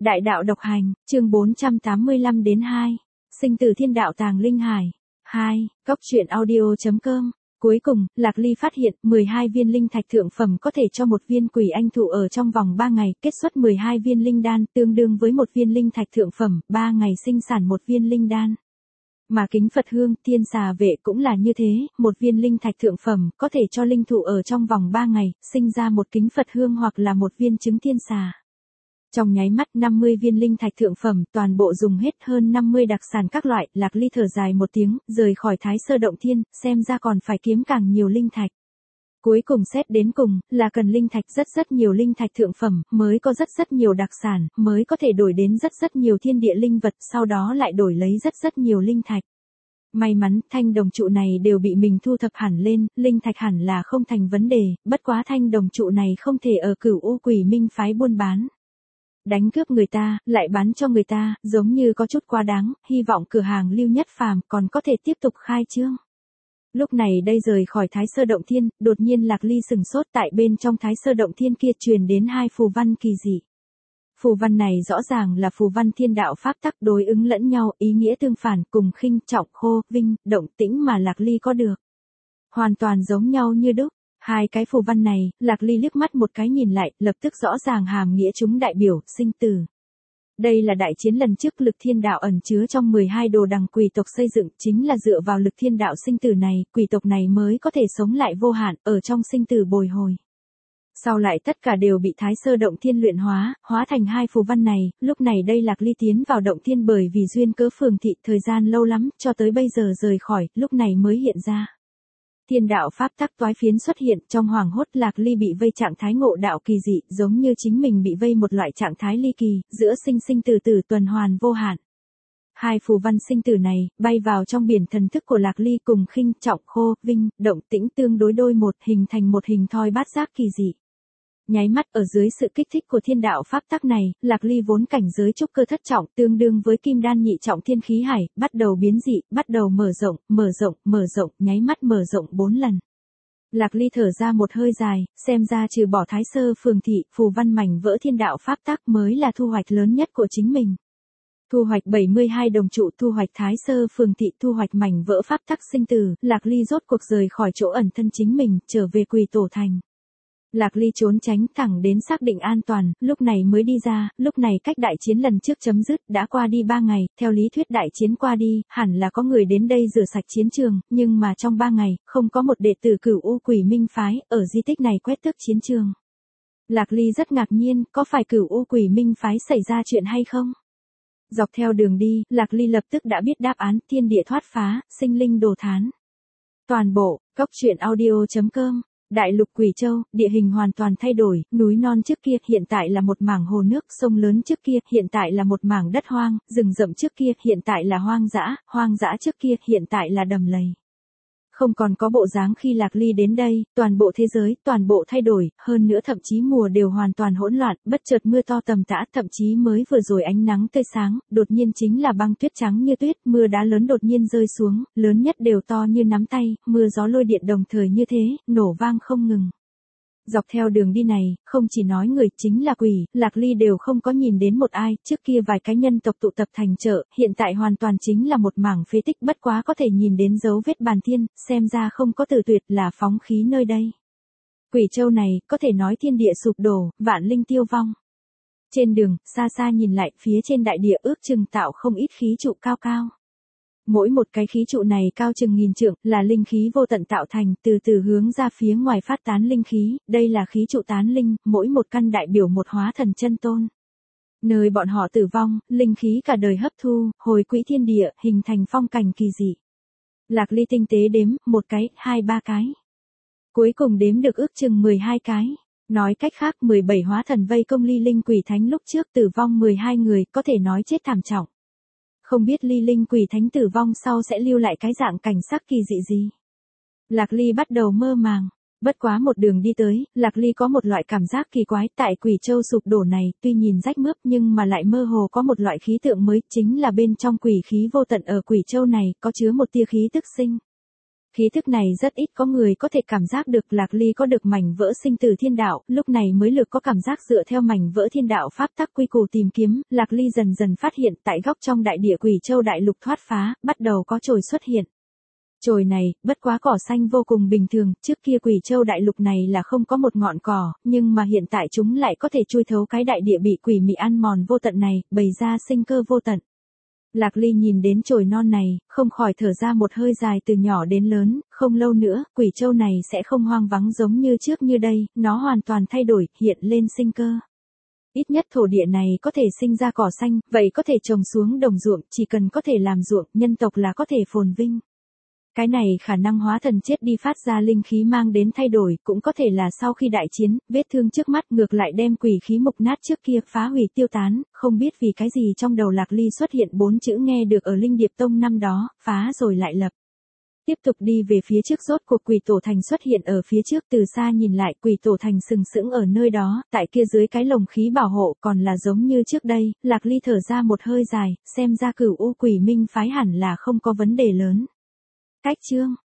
Đại đạo độc hành, chương 485 đến 2. Sinh tử thiên đạo tàng linh hải. 2. Cốc truyện audio.com. Cuối cùng, Lạc Ly phát hiện 12 viên linh thạch thượng phẩm có thể cho một viên quỷ anh thụ ở trong vòng 3 ngày, kết xuất 12 viên linh đan, tương đương với một viên linh thạch thượng phẩm, 3 ngày sinh sản một viên linh đan. Mà kính Phật hương, thiên xà vệ cũng là như thế, một viên linh thạch thượng phẩm có thể cho linh thụ ở trong vòng 3 ngày, sinh ra một kính Phật hương hoặc là một viên trứng thiên xà. Trong nháy mắt 50 viên linh thạch thượng phẩm, toàn bộ dùng hết hơn 50 đặc sản các loại, Lạc Ly thở dài một tiếng, rời khỏi Thái Sơ Động Thiên, xem ra còn phải kiếm càng nhiều linh thạch. Cuối cùng xét đến cùng, là cần linh thạch rất nhiều linh thạch thượng phẩm, mới có rất nhiều đặc sản, mới có thể đổi đến rất nhiều thiên địa linh vật, sau đó lại đổi lấy rất nhiều linh thạch. May mắn, thanh đồng trụ này đều bị mình thu thập hẳn lên, linh thạch hẳn là không thành vấn đề, bất quá thanh đồng trụ này không thể ở Cửu U Quỷ Minh phái buôn bán. Đánh cướp người ta, lại bán cho người ta, giống như có chút quá đáng, hy vọng cửa hàng Lưu Nhất Phàm còn có thể tiếp tục khai trương. Lúc này đây rời khỏi Thái Sơ Động Thiên, đột nhiên Lạc Ly sừng sốt, tại bên trong Thái Sơ Động Thiên kia truyền đến 2 phù văn kỳ dị. Phù văn này rõ ràng là phù văn thiên đạo pháp tắc đối ứng lẫn nhau, ý nghĩa tương phản, cùng khinh, trọng, khô, vinh, động, tĩnh mà Lạc Ly có được. Hoàn toàn giống nhau như đúc. 2 cái phù văn này, Lạc Ly liếc mắt một cái nhìn lại, lập tức rõ ràng hàm nghĩa chúng đại biểu, sinh tử. Đây là đại chiến lần trước lực thiên đạo ẩn chứa trong 12 đồ đằng quỷ tộc xây dựng, chính là dựa vào lực thiên đạo sinh tử này, quỷ tộc này mới có thể sống lại vô hạn, ở trong sinh tử bồi hồi. Sau lại tất cả đều bị Thái Sơ Động Thiên luyện hóa thành 2 phù văn này, lúc này đây Lạc Ly tiến vào Động Thiên bởi vì duyên cớ phường thị thời gian lâu lắm, cho tới bây giờ rời khỏi, lúc này mới hiện ra. Thiên đạo pháp tắc toái phiến xuất hiện, trong hoàng hốt Lạc Ly bị vây trạng thái ngộ đạo kỳ dị, giống như chính mình bị vây một loại trạng thái ly kỳ, giữa sinh tử tuần hoàn vô hạn. 2 phù văn sinh tử này, bay vào trong biển thần thức của Lạc Ly cùng khinh, trọng, khô, vinh, động, tĩnh tương đối đôi một, hình thành một hình thoi bát giác kỳ dị. Nháy mắt ở dưới sự kích thích của thiên đạo pháp tắc này, Lạc Ly vốn cảnh giới trúc cơ thất trọng tương đương với kim đan nhị trọng thiên khí hải, bắt đầu biến dị, bắt đầu mở rộng, nháy mắt mở rộng 4 lần. Lạc Ly thở ra một hơi dài, xem ra trừ bỏ Thái Sơ phường thị, phù văn mảnh vỡ thiên đạo pháp tắc mới là thu hoạch lớn nhất của chính mình. Thu hoạch 72 đồng trụ, thu hoạch Thái Sơ phường thị, thu hoạch mảnh vỡ pháp tắc sinh tử, Lạc Ly rốt cuộc rời khỏi chỗ ẩn thân chính mình, trở về Quỷ Tổ Thành. Lạc Ly trốn tránh thẳng đến xác định an toàn, lúc này mới đi ra, lúc này cách đại chiến lần trước chấm dứt, đã qua đi 3 ngày, theo lý thuyết đại chiến qua đi, hẳn là có người đến đây rửa sạch chiến trường, nhưng mà trong 3 ngày, không có một đệ tử Cửu U Quỷ Minh phái, ở di tích này quét tước chiến trường. Lạc Ly rất ngạc nhiên, có phải Cửu U Quỷ Minh phái xảy ra chuyện hay không? Dọc theo đường đi, Lạc Ly lập tức đã biết đáp án, thiên địa thoát phá, sinh linh đồ thán. Toàn bộ, cốc truyện audio.com. Đại lục Quỷ Châu, địa hình hoàn toàn thay đổi, núi non trước kia hiện tại là một mảng hồ nước, sông lớn trước kia hiện tại là một mảng đất hoang, rừng rậm trước kia hiện tại là hoang dã trước kia hiện tại là đầm lầy. Không còn có bộ dáng khi Lạc Ly đến đây, toàn bộ thế giới, toàn bộ thay đổi, hơn nữa thậm chí mùa đều hoàn toàn hỗn loạn, bất chợt mưa to tầm tã, thậm chí mới vừa rồi ánh nắng tươi sáng, đột nhiên chính là băng tuyết trắng như tuyết, mưa đá lớn đột nhiên rơi xuống, lớn nhất đều to như nắm tay, mưa gió lôi điện đồng thời như thế, nổ vang không ngừng. Dọc theo đường đi này, không chỉ nói người chính là quỷ, Lạc Ly đều không có nhìn đến một ai, trước kia vài cái nhân tộc tụ tập thành chợ, hiện tại hoàn toàn chính là một mảng phế tích, bất quá có thể nhìn đến dấu vết bàn thiên, xem ra không có từ tuyệt là phóng khí nơi đây. Quỷ Châu này, có thể nói thiên địa sụp đổ, vạn linh tiêu vong. Trên đường, xa xa nhìn lại, phía trên đại địa ước chừng tạo không ít khí trụ cao cao. Mỗi một cái khí trụ này cao chừng nghìn trượng, là linh khí vô tận tạo thành, từ từ hướng ra phía ngoài phát tán linh khí, đây là khí trụ tán linh, mỗi một căn đại biểu một hóa thần chân tôn. Nơi bọn họ tử vong, linh khí cả đời hấp thu, hồi quỹ thiên địa, hình thành phong cảnh kỳ dị. Lạc Ly tinh tế đếm, 1 cái, 2, 3 cái. Cuối cùng đếm được ước chừng 12 cái. Nói cách khác 17 hóa thần vây công Ly Linh Quỷ Thánh lúc trước tử vong 12 người, có thể nói chết thảm trọng. Không biết Ly Linh Quỷ Thánh tử vong sau sẽ lưu lại cái dạng cảnh sắc kỳ dị gì. Lạc Ly bắt đầu mơ màng. Bất quá một đường đi tới, Lạc Ly có một loại cảm giác kỳ quái tại Quỷ Châu sụp đổ này, tuy nhìn rách mướp nhưng mà lại mơ hồ có một loại khí tượng mới, chính là bên trong quỷ khí vô tận ở Quỷ Châu này, có chứa một tia khí tức sinh. Khí thức này rất ít có người có thể cảm giác được. Lạc Ly có được mảnh vỡ sinh tử thiên đạo, lúc này mới lực có cảm giác dựa theo mảnh vỡ thiên đạo pháp tắc quy củ tìm kiếm. Lạc Ly dần dần phát hiện tại góc trong đại địa Quỷ Châu đại lục thoát phá, bắt đầu có chồi xuất hiện. Chồi này, bất quá cỏ xanh vô cùng bình thường, trước kia Quỷ Châu đại lục này là không có một ngọn cỏ, nhưng mà hiện tại chúng lại có thể chui thấu cái đại địa bị quỷ mị ăn mòn vô tận này, bày ra sinh cơ vô tận. Lạc Ly nhìn đến chồi non này, không khỏi thở ra một hơi dài từ nhỏ đến lớn, không lâu nữa, Quỷ Châu này sẽ không hoang vắng giống như trước như đây, nó hoàn toàn thay đổi, hiện lên sinh cơ. Ít nhất thổ địa này có thể sinh ra cỏ xanh, vậy có thể trồng xuống đồng ruộng, chỉ cần có thể làm ruộng, nhân tộc là có thể phồn vinh. Cái này khả năng hóa thần chết đi phát ra linh khí mang đến thay đổi, cũng có thể là sau khi đại chiến, vết thương trước mắt ngược lại đem quỷ khí mục nát trước kia phá hủy tiêu tán, không biết vì cái gì trong đầu Lạc Ly xuất hiện 4 chữ nghe được ở Linh Điệp Tông năm đó, phá rồi lại lập. Tiếp tục đi về phía trước, rốt cuộc Quỷ Tổ Thành xuất hiện ở phía trước, từ xa nhìn lại Quỷ Tổ Thành sừng sững ở nơi đó, tại kia dưới cái lồng khí bảo hộ còn là giống như trước đây. Lạc Ly thở ra một hơi dài, xem ra Cửu U Quỷ Minh phái hẳn là không có vấn đề lớn. Cách chương